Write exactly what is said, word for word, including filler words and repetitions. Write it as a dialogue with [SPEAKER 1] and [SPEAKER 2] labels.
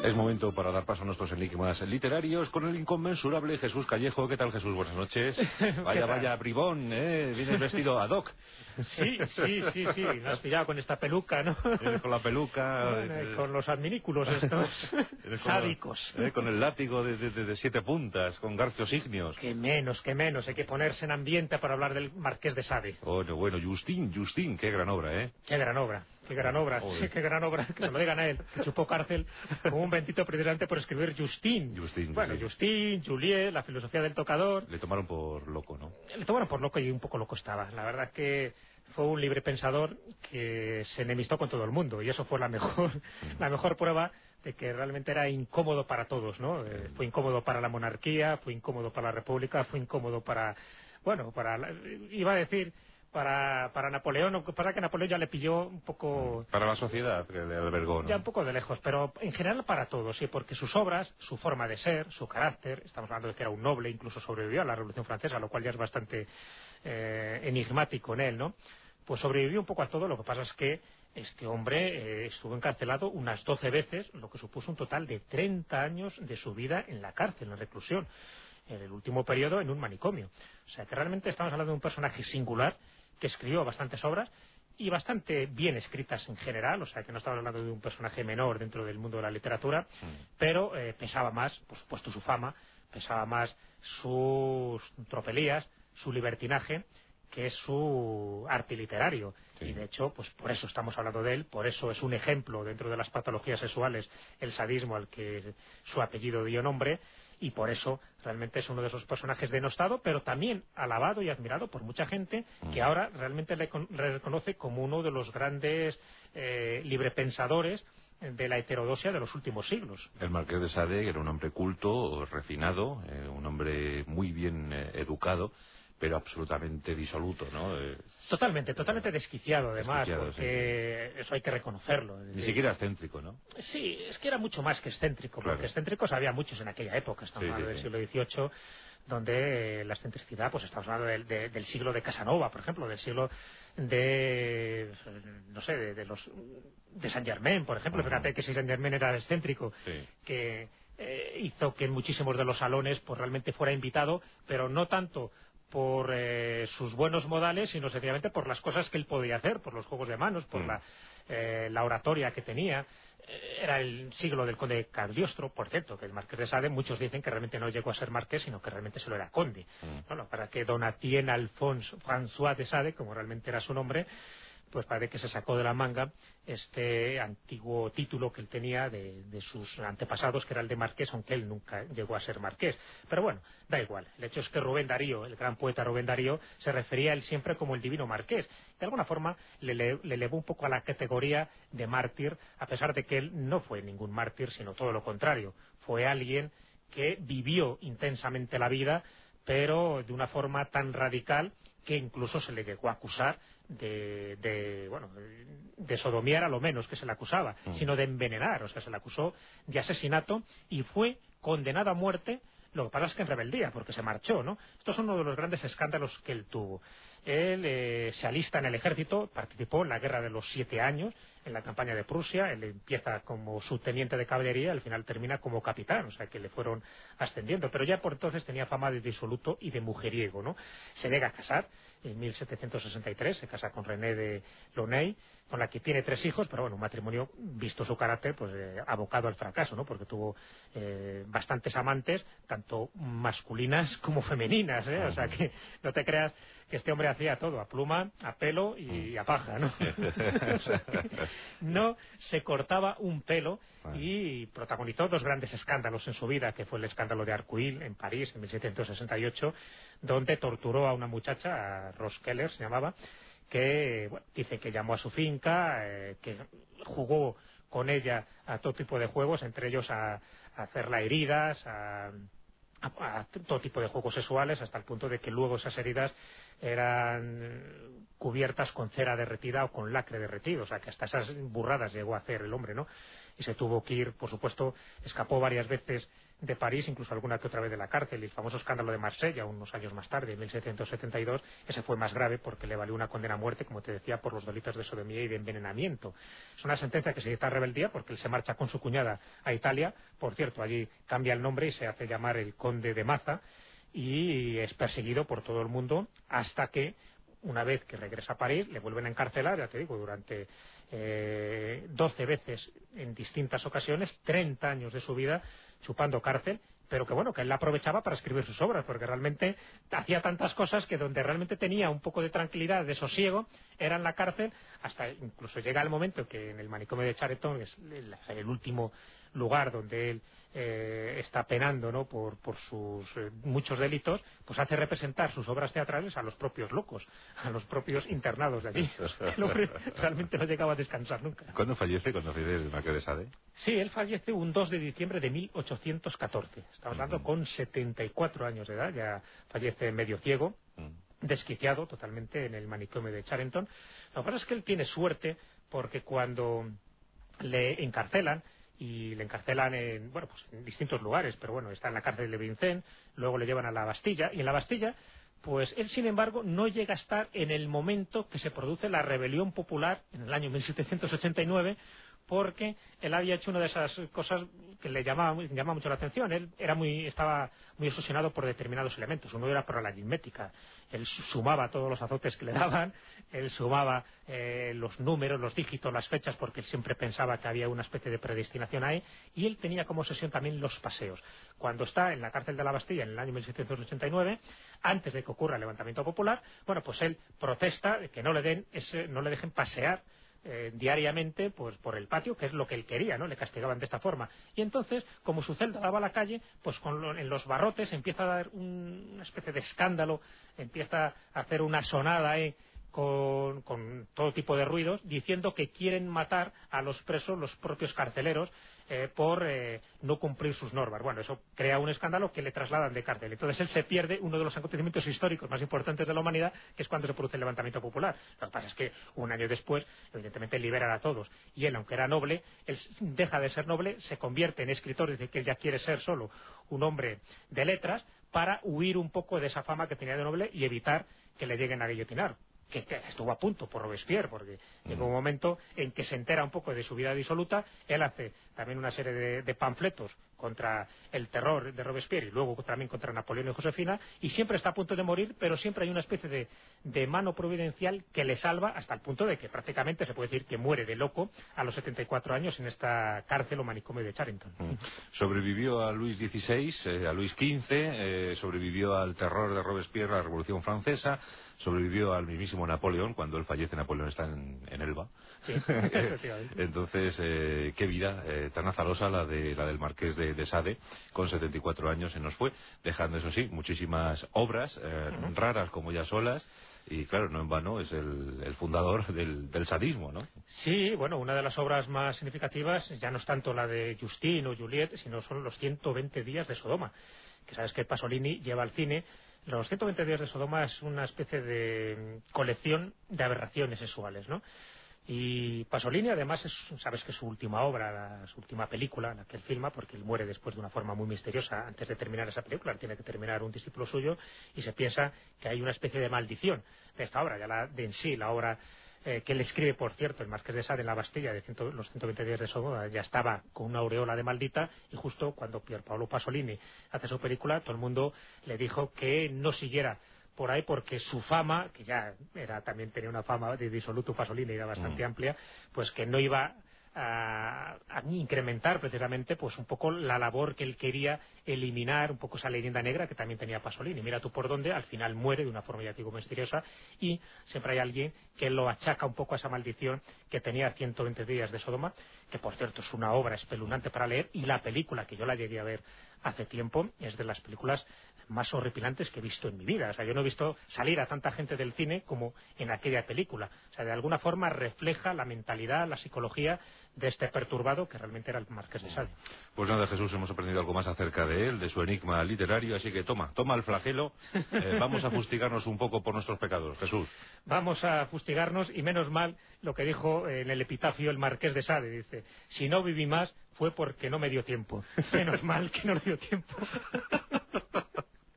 [SPEAKER 1] Es momento para dar paso a nuestros enigmas literarios con el inconmensurable Jesús Callejo. ¿Qué tal, Jesús? Buenas noches. Vaya, vaya, bribón, ¿eh? Vienes vestido ad hoc.
[SPEAKER 2] Sí, sí, sí, sí. Me has pillado con esta peluca, ¿no?
[SPEAKER 1] Vienes con la peluca.
[SPEAKER 2] Bueno, eh, con los adminículos estos
[SPEAKER 1] con
[SPEAKER 2] sádicos.
[SPEAKER 1] Los, eh, con el látigo de, de, de siete puntas, con garfios ígneos.
[SPEAKER 2] Que menos, que menos. Hay que ponerse en ambiente para hablar del Marqués de Sade.
[SPEAKER 1] Bueno, bueno, Justín, Justín, qué gran obra, ¿eh?
[SPEAKER 2] Qué gran obra, qué gran obra,
[SPEAKER 1] Joder.
[SPEAKER 2] qué gran obra. Que se lo digan a él, que chupó cárcel como un bendito precisamente por escribir Justín.
[SPEAKER 1] Justín,
[SPEAKER 2] bueno,
[SPEAKER 1] sí.
[SPEAKER 2] Justín, Juliet, la filosofía del tocador.
[SPEAKER 1] Le tomaron por loco, ¿no?
[SPEAKER 2] Le tomaron por loco y un poco loco estaba. La verdad que fue un libre pensador que se enemistó con todo el mundo y eso fue la mejor, mm. la mejor prueba de que realmente era incómodo para todos, ¿no? Eh, fue incómodo para la monarquía, fue incómodo para la república, fue incómodo para, bueno, para, la, iba a decir, para, para Napoleón, para que Napoleón ya le pilló un poco...
[SPEAKER 1] Para la sociedad que le albergó, ¿no?
[SPEAKER 2] Ya un poco de lejos, pero en general para todos, sí, porque sus obras, su forma de ser, su carácter, estamos hablando de que era un noble, incluso sobrevivió a la Revolución Francesa, lo cual ya es bastante eh, enigmático en él, ¿no? Pues sobrevivió un poco a todo. Lo que pasa es que este hombre eh, estuvo encarcelado unas doce veces, lo que supuso un total de treinta años de su vida en la cárcel, en reclusión, en el último periodo en un manicomio. O sea que realmente estamos hablando de un personaje singular que escribió bastantes obras y bastante bien escritas en general, o sea que no estamos hablando de un personaje menor dentro del mundo de la literatura, mm. pero eh, pesaba más, por supuesto, su fama, pesaba más sus tropelías, su libertinaje, que es su arte literario. Sí. Y de hecho, pues por eso estamos hablando de él, por eso es un ejemplo dentro de las patologías sexuales, el sadismo al que su apellido dio nombre, y por eso realmente es uno de esos personajes denostado, pero también alabado y admirado por mucha gente que ahora realmente le, le reconoce como uno de los grandes eh, librepensadores de la heterodoxia de los últimos siglos.
[SPEAKER 1] El Marqués de Sade era un hombre culto, refinado, eh, un hombre muy bien eh, educado, pero absolutamente disoluto, ¿no? Eh,
[SPEAKER 2] totalmente, totalmente desquiciado, además,
[SPEAKER 1] desquiciado,
[SPEAKER 2] porque sí. Eso hay que reconocerlo.
[SPEAKER 1] Ni sí. siquiera excéntrico, ¿no?
[SPEAKER 2] Sí, es que era mucho más que excéntrico,
[SPEAKER 1] claro.
[SPEAKER 2] Porque excéntricos había muchos en aquella época, estamos sí, hablando sí, del siglo dieciocho, donde la excentricidad, pues estamos hablando del, de, del siglo de Casanova, por ejemplo, del siglo de, no sé, de, de los de Saint Germain, por ejemplo. Uh-huh. Fíjate que si Saint Germain era excéntrico, sí. que eh, hizo que en muchísimos de los salones pues realmente fuera invitado, pero no tanto por eh, sus buenos modales, sino sencillamente por las cosas que él podía hacer, por los juegos de manos, por mm. la, eh, la oratoria que tenía. Eh, era el siglo del conde Cagliostro, por cierto, que el Marqués de Sade, muchos dicen que realmente no llegó a ser marqués, sino que realmente solo era conde. Mm. Bueno, para que Donatien Alphonse François de Sade, como realmente era su nombre, pues parece que se sacó de la manga este antiguo título que él tenía de, de sus antepasados, que era el de marqués, aunque él nunca llegó a ser marqués. Pero bueno, da igual. El hecho es que Rubén Darío, el gran poeta Rubén Darío, se refería a él siempre como el divino marqués. De alguna forma le, le, le elevó un poco a la categoría de mártir, a pesar de que él no fue ningún mártir, sino todo lo contrario. Fue alguien que vivió intensamente la vida, pero de una forma tan radical que incluso se le llegó a acusar de, de bueno, de sodomiar, a lo menos que se le acusaba, mm. sino de envenenar, o sea, se le acusó de asesinato y fue condenado a muerte. Lo que pasa es que en rebeldía, porque se marchó, ¿no? Estos son uno de los grandes escándalos que él tuvo. Él eh, se alista en el ejército, participó en la guerra de los siete años, en la campaña de Prusia. Él empieza como subteniente de caballería, al final termina como capitán, o sea que le fueron ascendiendo, pero ya por entonces tenía fama de disoluto y de mujeriego, ¿no? Se llega a casar en mil setecientos sesenta y tres, se casa con René de Launay, con la que tiene tres hijos, pero bueno, un matrimonio, visto su carácter, pues eh, abocado al fracaso, ¿no? Porque tuvo eh, bastantes amantes, tanto masculinas como femeninas, ¿eh? O sea que no te creas que este hombre hacía todo, a pluma, a pelo y a paja, ¿no? O sea que no se cortaba un pelo y protagonizó dos grandes escándalos en su vida, que fue el escándalo de Arcueil en París en mil setecientos sesenta y ocho, donde torturó a una muchacha, a Rose Keller se llamaba, que bueno, dice que llamó a su finca, eh, que jugó con ella a todo tipo de juegos, entre ellos a, a hacerla heridas, a, a, a todo tipo de juegos sexuales, hasta el punto de que luego esas heridas eran cubiertas con cera derretida o con lacre derretido, o sea que hasta esas burradas llegó a hacer el hombre, ¿no? Y se tuvo que ir, por supuesto, escapó varias veces de París, incluso alguna que otra vez de la cárcel, y el famoso escándalo de Marsella, unos años más tarde, en mil setecientos setenta y dos, ese fue más grave porque le valió una condena a muerte, como te decía, por los delitos de sodomía y de envenenamiento. Es una sentencia que se dicta a rebeldía porque él se marcha con su cuñada a Italia, por cierto, allí cambia el nombre y se hace llamar el conde de Maza, y es perseguido por todo el mundo hasta que, una vez que regresa a París, le vuelven a encarcelar, ya te digo, durante eh, doce veces en distintas ocasiones, treinta años de su vida chupando cárcel, pero que bueno, que él la aprovechaba para escribir sus obras, porque realmente hacía tantas cosas que donde realmente tenía un poco de tranquilidad, de sosiego, era en la cárcel, hasta incluso llega el momento que en el manicomio de Charenton, que es el, el último lugar donde él eh, está penando, ¿no?, por, por sus eh, muchos delitos, pues hace representar sus obras teatrales a los propios locos, a los propios internados de allí. El hombre realmente no llegaba a descansar nunca.
[SPEAKER 1] ¿Cuándo fallece? ¿Cuándo fallece el Marqués de Sade?
[SPEAKER 2] Sí, él fallece un dos de diciembre de mil ochocientos catorce. Estamos hablando uh-huh. con setenta y cuatro años de edad, ya fallece medio ciego, uh-huh. desquiciado totalmente en el manicomio de Charenton. Lo que pasa es que él tiene suerte porque cuando le encarcelan, y le encarcelan en, bueno, pues en distintos lugares, pero bueno, está en la cárcel de Vincennes, luego le llevan a la Bastilla, y en la Bastilla, pues él, sin embargo, no llega a estar en el momento que se produce la rebelión popular en el año mil setecientos ochenta y nueve, porque él había hecho una de esas cosas que le llamaba, llamaba mucho la atención. Él era muy, estaba muy obsesionado por determinados elementos. Uno era por la aritmética. Él sumaba todos los azotes que le daban, él sumaba eh, los números, los dígitos, las fechas, porque él siempre pensaba que había una especie de predestinación ahí, y él tenía como obsesión también los paseos. Cuando está en la cárcel de la Bastilla en el año mil setecientos ochenta y nueve, antes de que ocurra el levantamiento popular, bueno, pues él protesta de que no le den ese, no le dejen pasear Eh, diariamente pues por el patio, que es lo que él quería, ¿no? Le castigaban de esta forma. Y entonces, como su celda daba a la calle, pues con lo, en los barrotes empieza a dar un, una especie de escándalo, empieza a hacer una sonada ahí, con, con todo tipo de ruidos, diciendo que quieren matar a los presos, los propios carceleros, eh, por eh, no cumplir sus normas. Bueno, eso crea un escándalo que le trasladan de cárcel. Entonces él se pierde uno de los acontecimientos históricos más importantes de la humanidad, que es cuando se produce el levantamiento popular. Lo que pasa es que un año después, evidentemente, liberan a todos. Y él, aunque era noble, él deja de ser noble, se convierte en escritor, dice que él ya quiere ser solo un hombre de letras, para huir un poco de esa fama que tenía de noble y evitar que le lleguen a guillotinar. Que, que estuvo a punto por Robespierre, porque mm. llegó un momento en que se entera un poco de su vida disoluta. Él hace también una serie de, de panfletos contra el terror de Robespierre y luego también contra Napoleón y Josefina, y siempre está a punto de morir, pero siempre hay una especie de, de mano providencial que le salva, hasta el punto de que prácticamente se puede decir que muere de loco a los setenta y cuatro años en esta cárcel o manicomio de Charenton.
[SPEAKER 1] Mm. Sobrevivió a Luis dieciséis, eh, a Luis quince, eh, sobrevivió al terror de Robespierre, a la Revolución Francesa, sobrevivió al mismísimo Napoleón. Cuando él fallece, Napoleón está en, en Elba.
[SPEAKER 2] Sí,
[SPEAKER 1] entonces, eh, qué vida eh, tan azarosa la de la del Marqués de, de Sade. Con setenta y cuatro años se nos fue, dejando, eso sí, muchísimas obras eh, uh-huh. raras como ya solas. Y claro, no en vano es el, el fundador del, del sadismo, ¿no?
[SPEAKER 2] Sí, bueno, una de las obras más significativas ya no es tanto la de Justine o Juliette, sino son los ciento veinte días de Sodoma, que sabes que Pasolini lleva al cine. Los ciento veinte días de Sodoma es una especie de colección de aberraciones sexuales, ¿no? Y Pasolini, además, es, sabes que es su última obra, la, su última película, la que él filma, porque él muere después de una forma muy misteriosa antes de terminar esa película. Tiene que terminar un discípulo suyo y se piensa que hay una especie de maldición de esta obra, ya la, de en sí, la obra eh, que él escribe, por cierto, el Marqués de Sade en la Bastilla, de ciento, los ciento veinte días de Sodoma, ya estaba con una aureola de maldita, y justo cuando Pierpaolo Pasolini hace su película, todo el mundo le dijo que no siguiera por ahí, porque su fama, que ya era también tenía una fama de disoluto Pasolini, era bastante mm. amplia, pues que no iba a, a incrementar precisamente pues un poco la labor que él quería eliminar, un poco esa leyenda negra que también tenía Pasolini. Mira tú por dónde, al final muere de una forma, ya digo, misteriosa, y siempre hay alguien que lo achaca un poco a esa maldición que tenía ciento veinte días de Sodoma, que por cierto es una obra espeluznante para leer, y la película, que yo la llegué a ver hace tiempo, es de las películas más horripilantes que he visto en mi vida. O sea, yo no he visto salir a tanta gente del cine como en aquella película. O sea, de alguna forma refleja la mentalidad, la psicología de este perturbado que realmente era el Marqués de Sade.
[SPEAKER 1] Pues nada, Jesús, hemos aprendido algo más acerca de él, de su enigma literario, así que toma, toma el flagelo, eh, vamos a fustigarnos un poco por nuestros pecados, Jesús.
[SPEAKER 2] Vamos a fustigarnos, y menos mal lo que dijo en el epitafio el Marqués de Sade, dice: si no viví más fue porque no me dio tiempo. Menos mal que no le dio tiempo.